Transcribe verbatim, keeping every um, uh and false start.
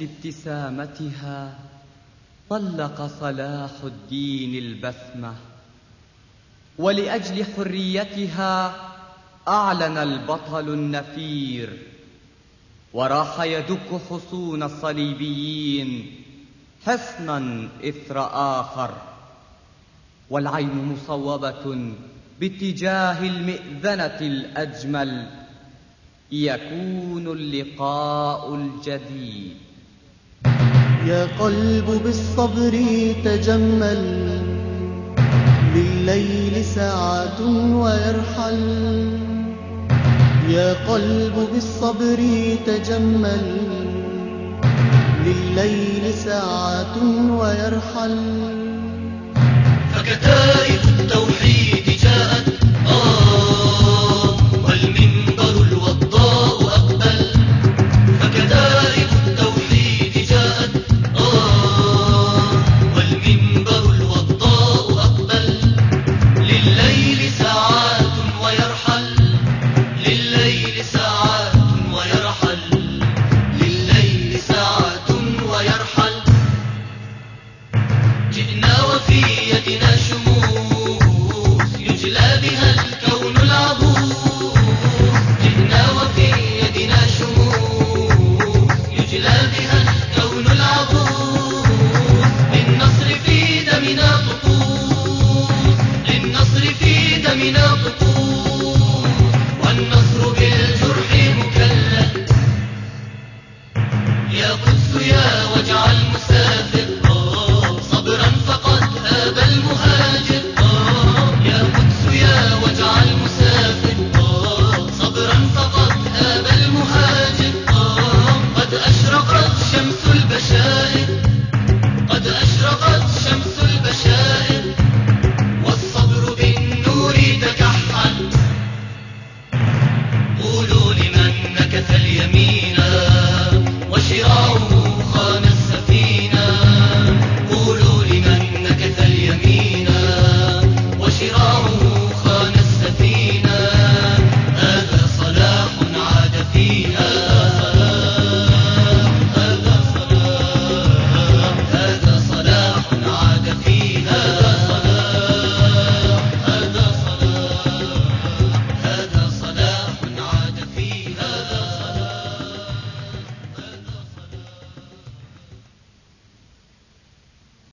ابتسامتها طلق صلاح الدين البسمة، ولأجل حريتها أعلن البطل النفير، وراح يدك حصون الصليبيين حصنا إثر آخر، والعين مصوبة باتجاه المئذنة الأجمل. يكون اللقاء الجديد. يا قلب بالصبر تجمل، لليل ساعات ويرحل. يا قلب بالصبر تجمل، لليل ساعات ويرحل. فكتائب التوحيد جاءت آه والمنبر الوضاء أقبل. فكتائب التوحيد جاءت آه والمنبر الوضاء أقبل. لليل ساعات ويرحل، لليل ساعات ويرحل، لليل ساعات ويرحل. جئنا وفي يدنا شموس يجلى بها الكون العبوس. جئنا وفي يدنا شموس يجلى بها الكون العبوس. للنصر في دمنا طقوس، للنصر في دمنا طقوس، والنصر بالجرح مكلل. يا قدس يا وجع المسافر صبرا فقد هاب المهاجر. يا قدس يا وجع المسافر صبرا فقد هاب المهاجر. قد أشرقت شمس البشائر، قد أشرقت شمس